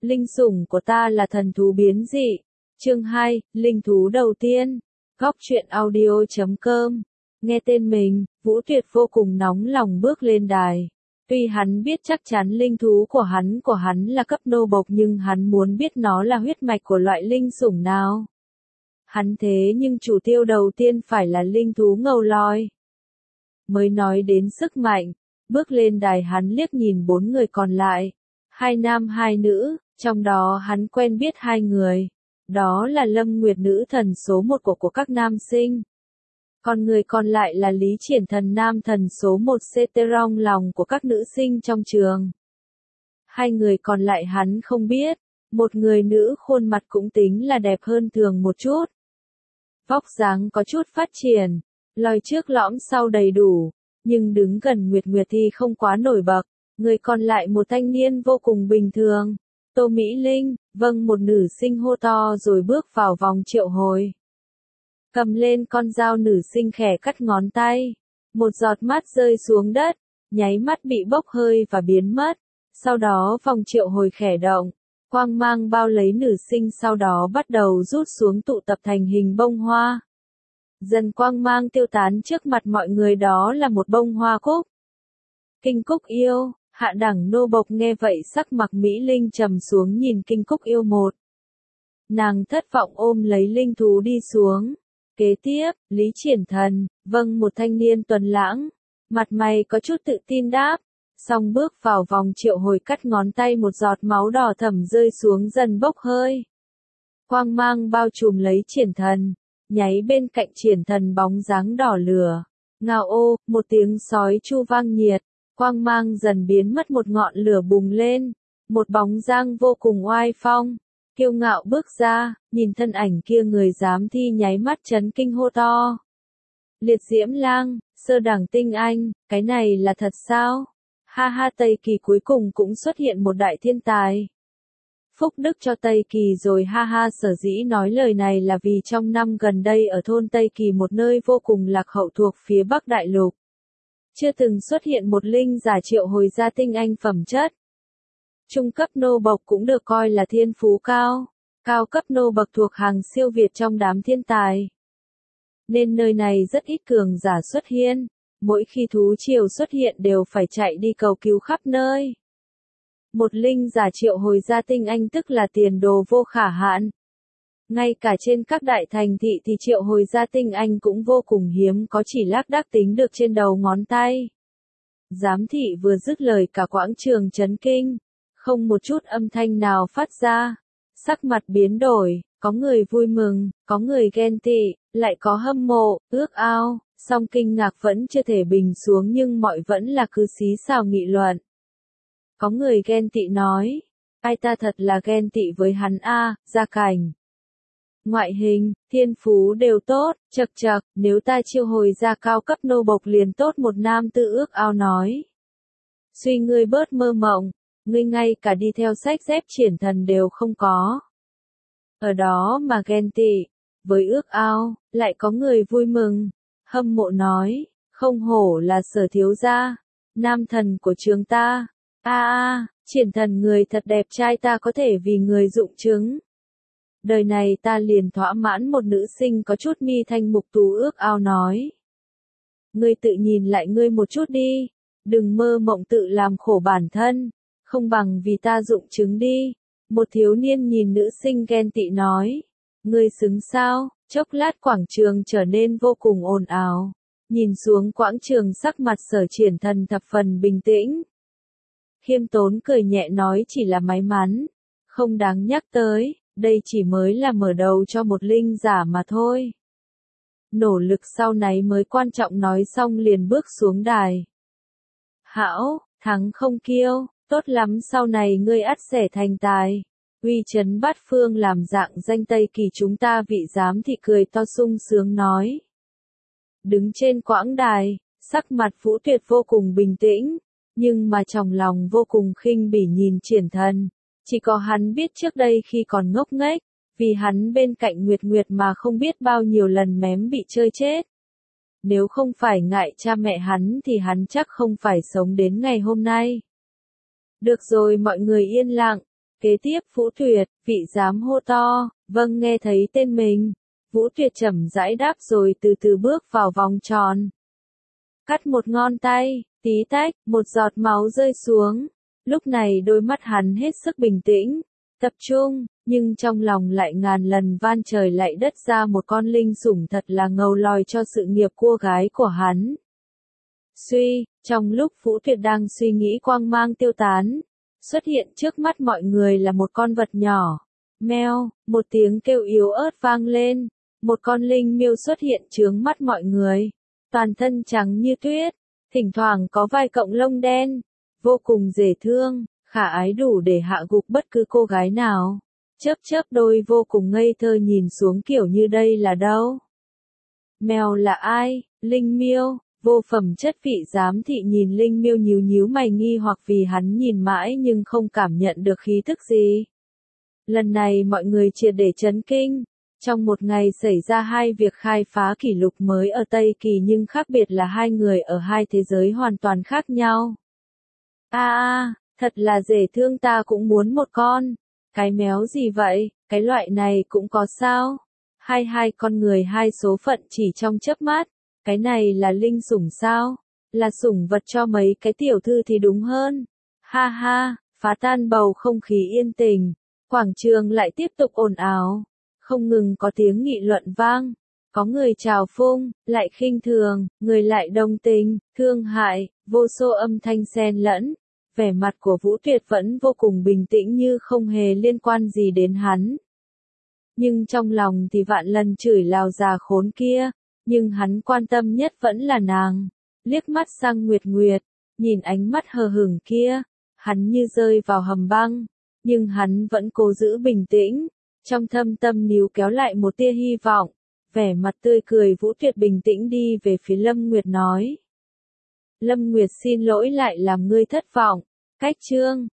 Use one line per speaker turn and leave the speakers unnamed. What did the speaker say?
Linh sủng của ta là thần thú biến dị. Chương 2, linh thú đầu tiên. Góc truyện audio.com. Nghe tên mình, Vũ Tuyệt vô cùng nóng lòng bước lên đài. Tuy hắn biết chắc chắn linh thú của hắn là cấp nô bộc, nhưng hắn muốn biết nó là huyết mạch của loại linh sủng nào. Hắn thế nhưng chủ tiêu đầu tiên phải là linh thú ngầu lòi. Mới nói đến sức mạnh, bước lên đài hắn liếc nhìn 4 người còn lại. 2 nam 2 nữ, trong đó hắn quen biết 2 người. Đó là Lâm Nguyệt, nữ thần số 1 của các nam sinh. Còn người còn lại là Lý Triển Thần, nam thần số 1 Ceterong lòng của các nữ sinh trong trường. 2 người còn lại hắn không biết. Một người nữ khuôn mặt cũng tính là đẹp hơn thường một chút. Vóc dáng có chút phát triển, lòi trước lõm sau đầy đủ, nhưng đứng gần Nguyệt Nguyệt thì không quá nổi bật. Người còn lại một thanh niên vô cùng bình thường. Tô Mỹ Linh, vâng, một nữ sinh hô to rồi bước vào vòng triệu hồi. Cầm lên con dao, nữ sinh khẽ cắt ngón tay. Một giọt mát rơi xuống đất, nháy mắt bị bốc hơi và biến mất. Sau đó vòng triệu hồi khẽ động. Quang mang bao lấy nữ sinh, sau đó bắt đầu rút xuống tụ tập thành hình bông hoa. Dần quang mang tiêu tán trước mặt mọi người, đó là một bông hoa cúc. Kinh Cúc Yêu. Hạ đẳng nô bộc nghe vậy sắc mặt Mỹ Linh trầm xuống, nhìn Kinh Cúc Yêu một. Nàng thất vọng ôm lấy linh thú đi xuống. Kế tiếp, Lý Triển Thần, vâng, một thanh niên tuấn lãng, mặt mày có chút tự tin đáp. Xong bước vào vòng triệu hồi, cắt ngón tay, một giọt máu đỏ thẫm rơi xuống dần bốc hơi. Quang mang bao trùm lấy Triển Thần, nháy bên cạnh Triển Thần bóng dáng đỏ lửa. Ngao ô, một tiếng sói chu vang nhiệt. Quang mang dần biến mất, một ngọn lửa bùng lên, một bóng dáng vô cùng oai phong, kiêu ngạo bước ra, nhìn thân ảnh kia người giám thi nháy mắt chấn kinh hô to. Liệt Diễm Lang, sơ đẳng tinh anh, cái này là thật sao? Ha ha, Tây Kỳ cuối cùng cũng xuất hiện một đại thiên tài. Phúc đức cho Tây Kỳ rồi, ha ha. Sở dĩ nói lời này là vì trong năm gần đây ở thôn Tây Kỳ, một nơi vô cùng lạc hậu thuộc phía Bắc Đại Lục, chưa từng xuất hiện một linh giả triệu hồi ra tinh anh phẩm chất. Trung cấp nô bộc cũng được coi là thiên phú cao, cao cấp nô bộc thuộc hàng siêu việt trong đám thiên tài. Nên nơi này rất ít cường giả xuất hiện, mỗi khi thú triều xuất hiện đều phải chạy đi cầu cứu khắp nơi. Một linh giả triệu hồi ra tinh anh tức là tiền đồ vô khả hạn. Ngay cả trên các đại thành thị thì triệu hồi ra tinh anh cũng vô cùng hiếm có, chỉ lác đác tính được trên đầu ngón tay. Giám thị vừa dứt lời cả quãng trường chấn kinh, không một chút âm thanh nào phát ra. Sắc mặt biến đổi, có người vui mừng, có người ghen tị, lại có hâm mộ, ước ao, song kinh ngạc vẫn chưa thể bình xuống, nhưng mọi vẫn là cứ xí xào nghị luận. Có người ghen tị nói, ai ta thật là ghen tị với hắn a, gia cảnh, ngoại hình, thiên phú đều tốt, chậc chậc, nếu ta chiêu hồi ra cao cấp nô bộc liền tốt, một nam tử ước ao nói. Suy ngươi bớt mơ mộng, ngươi ngay cả đi theo sách dép Triển Thần đều không có. Ở đó mà ghen tị, với ước ao, lại có người vui mừng, hâm mộ nói, không hổ là Sở thiếu gia, nam thần của trường ta, Triển Thần người thật đẹp trai, ta có thể vì người dụng chứng. Đời này ta liền thỏa mãn. Một nữ sinh có chút mi thanh mục tú ước ao nói. Ngươi tự nhìn lại ngươi một chút đi, đừng mơ mộng tự làm khổ bản thân, không bằng vì ta dụng chứng đi. Một thiếu niên nhìn nữ sinh ghen tị nói. Ngươi xứng sao? Chốc lát quảng trường trở nên vô cùng ồn ào. Nhìn xuống quãng trường, sắc mặt Sở Triển Thần thập phần bình tĩnh. Khiêm tốn cười nhẹ nói, chỉ là may mắn, không đáng nhắc tới. Đây chỉ mới là mở đầu cho một linh giả mà thôi. Nỗ lực sau này mới quan trọng, nói xong liền bước xuống đài. Hảo, thắng không kiêu, tốt lắm, sau này ngươi ắt sẽ thành tài. Uy chấn bát phương làm dạng danh Tây Kỳ chúng ta. Vị giám thị cười to sung sướng nói. Đứng trên quãng đài, sắc mặt Vũ Tuyệt vô cùng bình tĩnh, nhưng mà trong lòng vô cùng khinh bỉ nhìn Triển Thần. Chỉ có hắn biết trước đây khi còn ngốc nghếch, vì hắn bên cạnh Nguyệt Nguyệt mà không biết bao nhiêu lần mém bị chơi chết. Nếu không phải ngại cha mẹ hắn thì hắn chắc không phải sống đến ngày hôm nay. Được rồi, mọi người yên lặng, Kế tiếp Vũ Tuyệt, vị dám hô to, vâng nghe thấy tên mình. Vũ Tuyệt chậm rãi đáp rồi từ từ bước vào vòng tròn. Cắt một ngón tay, tí tách, một giọt máu rơi xuống. Lúc này đôi mắt hắn hết sức bình tĩnh, tập trung, nhưng trong lòng lại ngàn lần van trời lạy đất ra một con linh sủng thật là ngầu lòi cho sự nghiệp cua gái của hắn. Trong lúc Vũ Tuyệt đang suy nghĩ quang mang tiêu tán, xuất hiện trước mắt mọi người là một con vật nhỏ. Meo, một tiếng kêu yếu ớt vang lên, một con linh miêu xuất hiện chướng mắt mọi người. Toàn thân trắng như tuyết, thỉnh thoảng có vài cọng lông đen, vô cùng dễ thương, khả ái đủ để hạ gục bất cứ cô gái nào. Chớp chớp đôi vô cùng ngây thơ nhìn xuống kiểu như đây là đâu. Mèo là ai? Linh miêu. Vô phẩm chất vị giám thị nhìn linh miêu nhíu nhíu mày nghi hoặc vì hắn nhìn mãi nhưng không cảm nhận được khí thức gì. Lần này mọi người triệt để chấn kinh. Trong một ngày xảy ra hai việc khai phá kỷ lục mới ở Tây Kỳ nhưng khác biệt là hai người ở hai thế giới hoàn toàn khác nhau. Thật là dễ thương, ta cũng muốn một con. Cái méo gì vậy, cái loại này cũng có sao? Hai con người hai số phận chỉ trong chớp mắt. Cái này là linh sủng sao? Là sủng vật cho mấy cái tiểu thư thì đúng hơn. Ha ha, phá tan bầu không khí yên tình. Quảng trường lại tiếp tục ồn ào. Không ngừng có tiếng nghị luận vang. Có người trào phung, lại khinh thường, người lại đồng tình, thương hại, vô số âm thanh xen lẫn. Vẻ mặt của Vũ Tuyệt vẫn vô cùng bình tĩnh như không hề liên quan gì đến hắn. Nhưng trong lòng thì vạn lần chửi Lào già khốn kia. Nhưng hắn quan tâm nhất vẫn là nàng. Liếc mắt sang Nguyệt Nguyệt, nhìn ánh mắt hờ hững kia, hắn như rơi vào hầm băng, nhưng hắn vẫn cố giữ bình tĩnh, trong thâm tâm níu kéo lại một tia hy vọng, vẻ mặt tươi cười Vũ Tuyệt bình tĩnh đi về phía Lâm Nguyệt nói. Lâm Nguyệt xin lỗi lại làm ngươi thất vọng, cách chương.